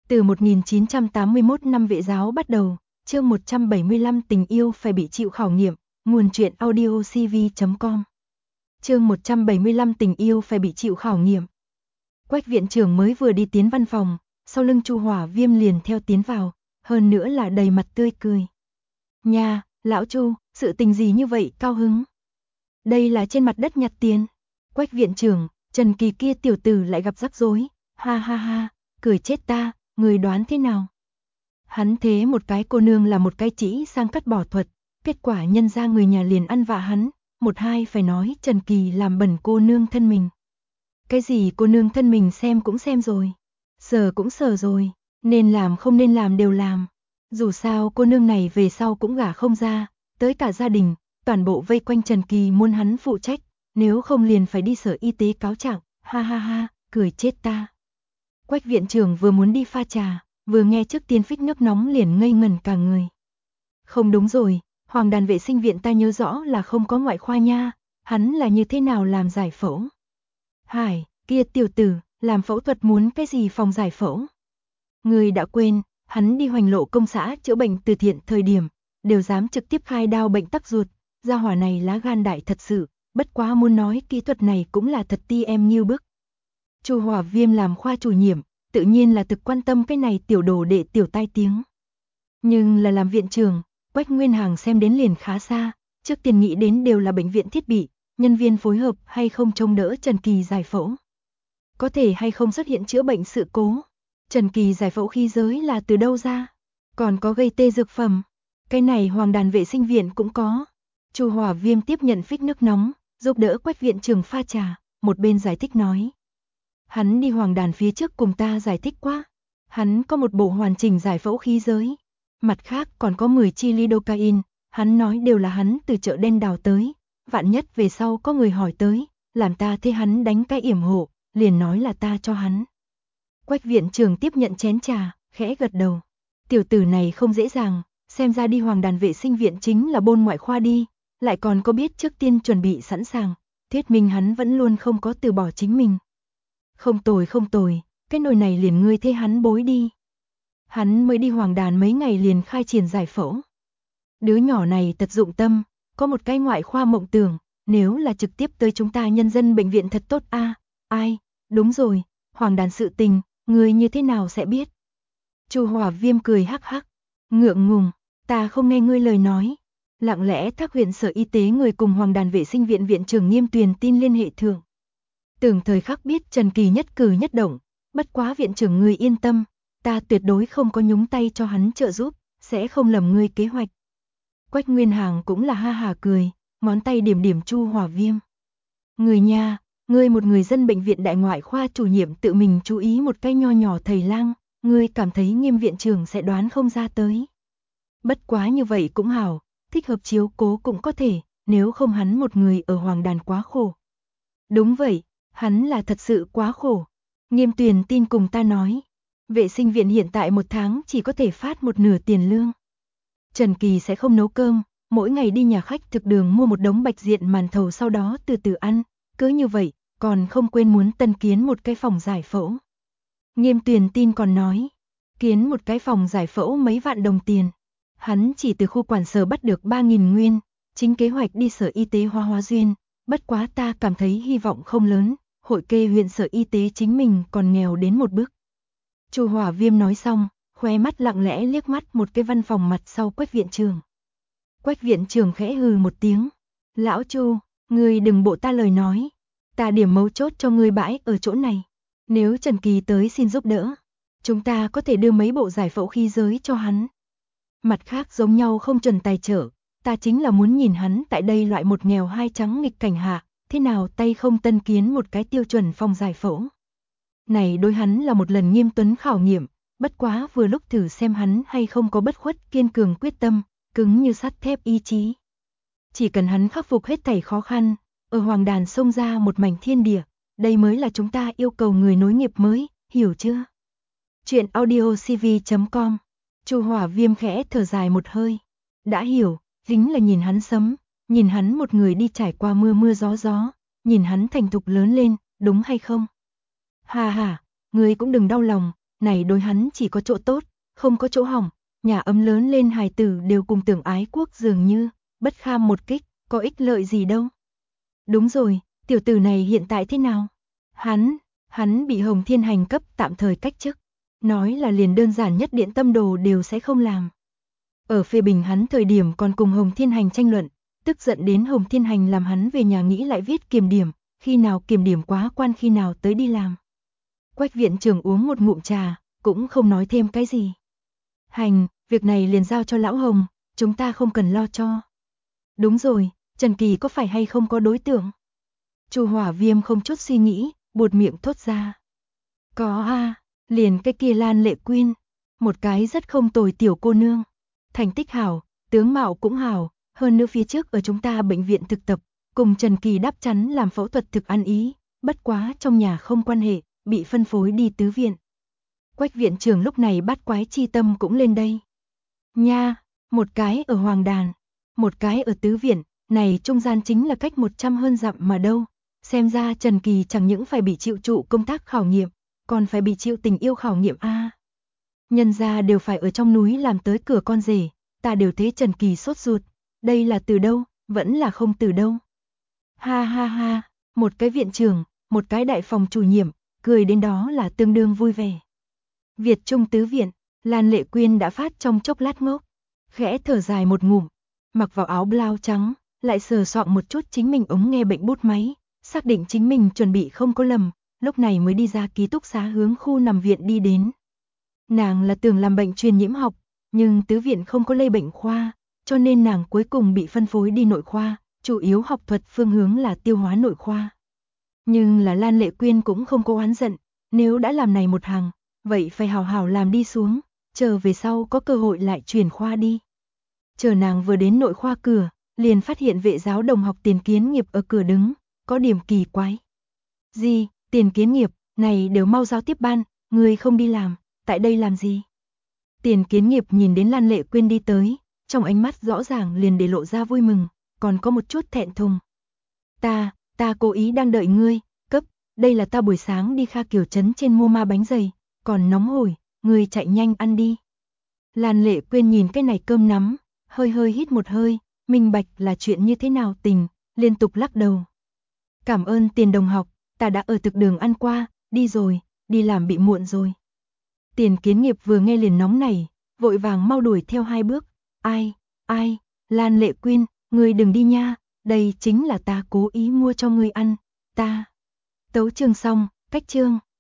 Từ 1981 năm Vệ giáo bắt đầu, chương 175 tình yêu phải bị chịu khảo nghiệm, nguồn truyện audio cv.com. Chương 175 tình yêu phải bị chịu khảo nghiệm. Quách viện trưởng mới vừa đi tiến văn phòng, sau lưng Chu Hỏa Viêm liền theo tiến vào, hơn nữa là đầy mặt tươi cười. Nha, lão Chu, sự tình gì như vậy cao hứng? Đây là trên mặt đất nhặt tiền. Quách viện trưởng, Trần Kỳ kia tiểu tử lại gặp rắc rối, ha ha ha, cười chết ta, người đoán thế nào? Hắn thế một cái cô nương là một cái chỉ sang cắt bỏ thuật, kết quả nhân ra người nhà liền ăn vạ hắn, một hai phải nói Trần Kỳ làm bẩn cô nương thân mình. Cái gì cô nương thân mình xem cũng xem rồi, sờ cũng sờ rồi, nên làm không nên làm đều làm. Dù sao cô nương này về sau cũng gả không ra, tới cả gia đình, toàn bộ vây quanh Trần Kỳ muốn hắn phụ trách, nếu không liền phải đi sở y tế cáo trạng, ha ha ha, cười chết ta. Quách viện trưởng vừa muốn đi pha trà, vừa nghe trước tiên phích nước nóng liền ngây ngẩn cả người. Không đúng rồi, Hoàng Đàn vệ sinh viện ta nhớ rõ là không có ngoại khoa nha, hắn là như thế nào làm giải phẫu? Hải, kia tiểu tử, làm phẫu thuật muốn cái gì phòng giải phẫu? Người đã quên, hắn đi Hoành Lộ công xã chữa bệnh từ thiện thời điểm, đều dám trực tiếp khai đao bệnh tắc ruột, gia hỏa này lá gan đại thật sự, bất quá muốn nói kỹ thuật này cũng là thật ti em như bức. Chu Hỏa Viêm làm khoa chủ nhiệm, tự nhiên là thực quan tâm cái này tiểu đồ đệ tiểu tai tiếng. Nhưng là làm viện trưởng, Quách Nguyên Hằng xem đến liền khá xa, trước tiên nghĩ đến đều là bệnh viện thiết bị, nhân viên phối hợp hay không trông đỡ Trần Kỳ giải phẫu. Có thể hay không xuất hiện chữa bệnh sự cố. Trần Kỳ giải phẫu khí giới là từ đâu ra? Còn có gây tê dược phẩm. Cái này Hoàng Đàn vệ sinh viện cũng có. Chu Hỏa Viêm tiếp nhận phích nước nóng, giúp đỡ Quách viện trưởng pha trà, một bên giải thích nói. Hắn đi Hoàng Đàn phía trước cùng ta giải thích quá. Hắn có một bộ hoàn chỉnh giải phẫu khí giới. Mặt khác còn có 10 chi lidocaine, hắn nói đều là hắn từ chợ đen đào tới. Vạn nhất về sau có người hỏi tới, làm ta thế hắn đánh cái yểm hộ, liền nói là ta cho hắn. Quách viện trưởng tiếp nhận chén trà, khẽ gật đầu. Tiểu tử này không dễ dàng, xem ra đi Hoàng Đàn vệ sinh viện chính là bôn ngoại khoa đi, lại còn có biết trước tiên chuẩn bị sẵn sàng, thuyết minh hắn vẫn luôn không có từ bỏ chính mình. Không tồi, cái nồi này liền ngươi thế hắn bối đi. Hắn mới đi Hoàng Đàn mấy ngày liền khai triển giải phẫu. Đứa nhỏ này thật dụng tâm, có một cái ngoại khoa mộng tưởng, nếu là trực tiếp tới chúng ta nhân dân bệnh viện thật tốt a. Ai, đúng rồi, Hoàng Đàn sự tình, ngươi như thế nào sẽ biết? Chu Hỏa Viêm cười hắc hắc, ngượng ngùng, ta không nghe ngươi lời nói. Lặng lẽ Thác huyện sở y tế người cùng Hoàng Đàn vệ sinh viện viện trưởng Nghiêm Tuyền tin liên hệ thượng. Tưởng thời khắc biết Trần Kỳ nhất cử nhất động, bất quá viện trưởng ngươi yên tâm, ta tuyệt đối không có nhúng tay cho hắn trợ giúp, sẽ không lầm ngươi kế hoạch. Quách Nguyên Hằng cũng là ha hà cười, ngón tay điểm điểm Chu Hỏa Viêm. Người nha, ngươi một người dân bệnh viện đại ngoại khoa chủ nhiệm tự mình chú ý một cái nho nhỏ thầy lang, ngươi cảm thấy Nghiêm viện trưởng sẽ đoán không ra tới. Bất quá như vậy cũng hảo, thích hợp chiếu cố cũng có thể, nếu không hắn một người ở Hoàng Đàn quá khổ. Đúng vậy, hắn là thật sự quá khổ. Nghiêm Tuyền tin cùng ta nói, vệ sinh viện hiện tại một tháng chỉ có thể phát một nửa tiền lương. Trần Kỳ sẽ không nấu cơm, mỗi ngày đi nhà khách thực đường mua một đống bạch diện màn thầu sau đó từ từ ăn, cứ như vậy, còn không quên muốn tân kiến một cái phòng giải phẫu. Nghiêm Tuyền tin còn nói, kiến một cái phòng giải phẫu mấy vạn đồng tiền. Hắn chỉ từ khu quản sở bắt được 3.000 nguyên, chính kế hoạch đi sở y tế Hoa Duyên, bất quá ta cảm thấy hy vọng không lớn, hội kê huyện sở y tế chính mình còn nghèo đến một bước. Chu Hỏa Viêm nói xong, khóe mắt lặng lẽ liếc mắt một cái văn phòng mặt sau Quách viện trưởng. Quách viện trưởng khẽ hừ một tiếng, lão Chu, ngươi đừng bộ ta lời nói, ta điểm mấu chốt cho ngươi bãi ở chỗ này. Nếu Trần Kỳ tới xin giúp đỡ, chúng ta có thể đưa mấy bộ giải phẫu khí giới cho hắn. Mặt khác giống nhau không chuẩn tài trợ, ta chính là muốn nhìn hắn tại đây loại một nghèo hai trắng nghịch cảnh hạ, thế nào tay không tân kiến một cái tiêu chuẩn phòng giải phẫu. Này đối hắn là một lần nghiêm tuấn khảo nghiệm, bất quá vừa lúc thử xem hắn hay không có bất khuất kiên cường quyết tâm, cứng như sắt thép ý chí. Chỉ cần hắn khắc phục hết thảy khó khăn, ở Hoàng Đàn xông ra một mảnh thiên địa, đây mới là chúng ta yêu cầu người nối nghiệp mới, hiểu chưa? Chuyện audio cv.com. Chu Hỏa Viêm khẽ thở dài một hơi. Đã hiểu, chính là nhìn hắn sấm, nhìn hắn một người đi trải qua mưa mưa gió gió, nhìn hắn thành thục lớn lên, đúng hay không? Hà hà, ngươi cũng đừng đau lòng, này đối hắn chỉ có chỗ tốt, không có chỗ hỏng, nhà ấm lớn lên hài tử đều cùng tưởng ái quốc dường như, bất kham một kích, có ích lợi gì đâu. Đúng rồi, tiểu tử này hiện tại thế nào? Hắn bị Hồng Thiên Hành cấp tạm thời cách chức, nói là liền đơn giản nhất điện tâm đồ đều sẽ không làm. Ở phê bình hắn thời điểm còn cùng Hồng Thiên Hành tranh luận, tức giận đến Hồng Thiên Hành làm hắn về nhà nghĩ lại viết kiểm điểm, khi nào kiểm điểm quá quan khi nào tới đi làm. Quách viện trưởng uống một ngụm trà, cũng không nói thêm cái gì. Hành, việc này liền giao cho lão Hồng, chúng ta không cần lo cho. Đúng rồi, Trần Kỳ có phải hay không có đối tượng? Chu Hỏa Viêm không chút suy nghĩ, buột miệng thốt ra. Có a, liền cái kia Lan Lệ Quyên, một cái rất không tồi tiểu cô nương. Thành tích hảo, tướng mạo cũng hảo, hơn nữa phía trước ở chúng ta bệnh viện thực tập, cùng Trần Kỳ đáp chắn làm phẫu thuật thực ăn ý, bất quá trong nhà không quan hệ, bị phân phối đi tứ viện. Quách viện trưởng lúc này bát quái chi tâm cũng lên đây. Nha, một cái ở Hoàng Đàn, một cái ở tứ viện, này trung gian chính là cách 100 hơn dặm mà đâu. Xem ra Trần Kỳ chẳng những phải bị chịu trụ công tác khảo nghiệm, còn phải bị chịu tình yêu khảo nghiệm a. Nhân gia đều phải ở trong núi làm tới cửa con rể, ta đều thấy Trần Kỳ sốt ruột, đây là từ đâu, vẫn là không từ đâu. Ha ha ha, một cái viện trưởng, một cái đại phòng chủ nhiệm, cười đến đó là tương đương vui vẻ. Việt Trung tứ viện, Lan Lệ Quyên đã phát trong chốc lát ngốc, khẽ thở dài một ngụm, mặc vào áo blau trắng, lại sờ soạng một chút chính mình ống nghe bệnh bút máy, xác định chính mình chuẩn bị không có lầm, lúc này mới đi ra ký túc xá hướng khu nằm viện đi đến. Nàng là tưởng làm bệnh truyền nhiễm học, nhưng tứ viện không có lây bệnh khoa, cho nên nàng cuối cùng bị phân phối đi nội khoa, chủ yếu học thuật phương hướng là tiêu hóa nội khoa. Nhưng là Lan Lệ Quyên cũng không có oán giận, nếu đã làm này một hàng, vậy phải hào hào làm đi xuống, chờ về sau có cơ hội lại chuyển khoa đi. Chờ nàng vừa đến nội khoa cửa, liền phát hiện vệ giáo đồng học Tiền Kiến Nghiệp ở cửa đứng, có điểm kỳ quái. Gì, Tiền Kiến Nghiệp, này đều mau giao tiếp ban, người không đi làm, tại đây làm gì? Tiền Kiến Nghiệp nhìn đến Lan Lệ Quyên đi tới, trong ánh mắt rõ ràng liền để lộ ra vui mừng, còn có một chút thẹn thùng. Ta cố ý đang đợi ngươi, cấp, đây là ta buổi sáng đi Kha Kiều trấn trên mua ma bánh dày, còn nóng hổi, ngươi chạy nhanh ăn đi. Lan Lệ Quyên nhìn cái này cơm nắm, hơi hít một hơi, minh bạch là chuyện như thế nào tình, liên tục lắc đầu. Cảm ơn Tiền đồng học, ta đã ở thực đường ăn qua, đi rồi, đi làm bị muộn rồi. Tiền Kiến Nghiệp vừa nghe liền nóng nảy, vội vàng mau đuổi theo 2 bước. Ai, Lan Lệ Quyên, ngươi đừng đi nha, đây chính là ta cố ý mua cho ngươi ăn, ta. Tấu chương xong, cách chương.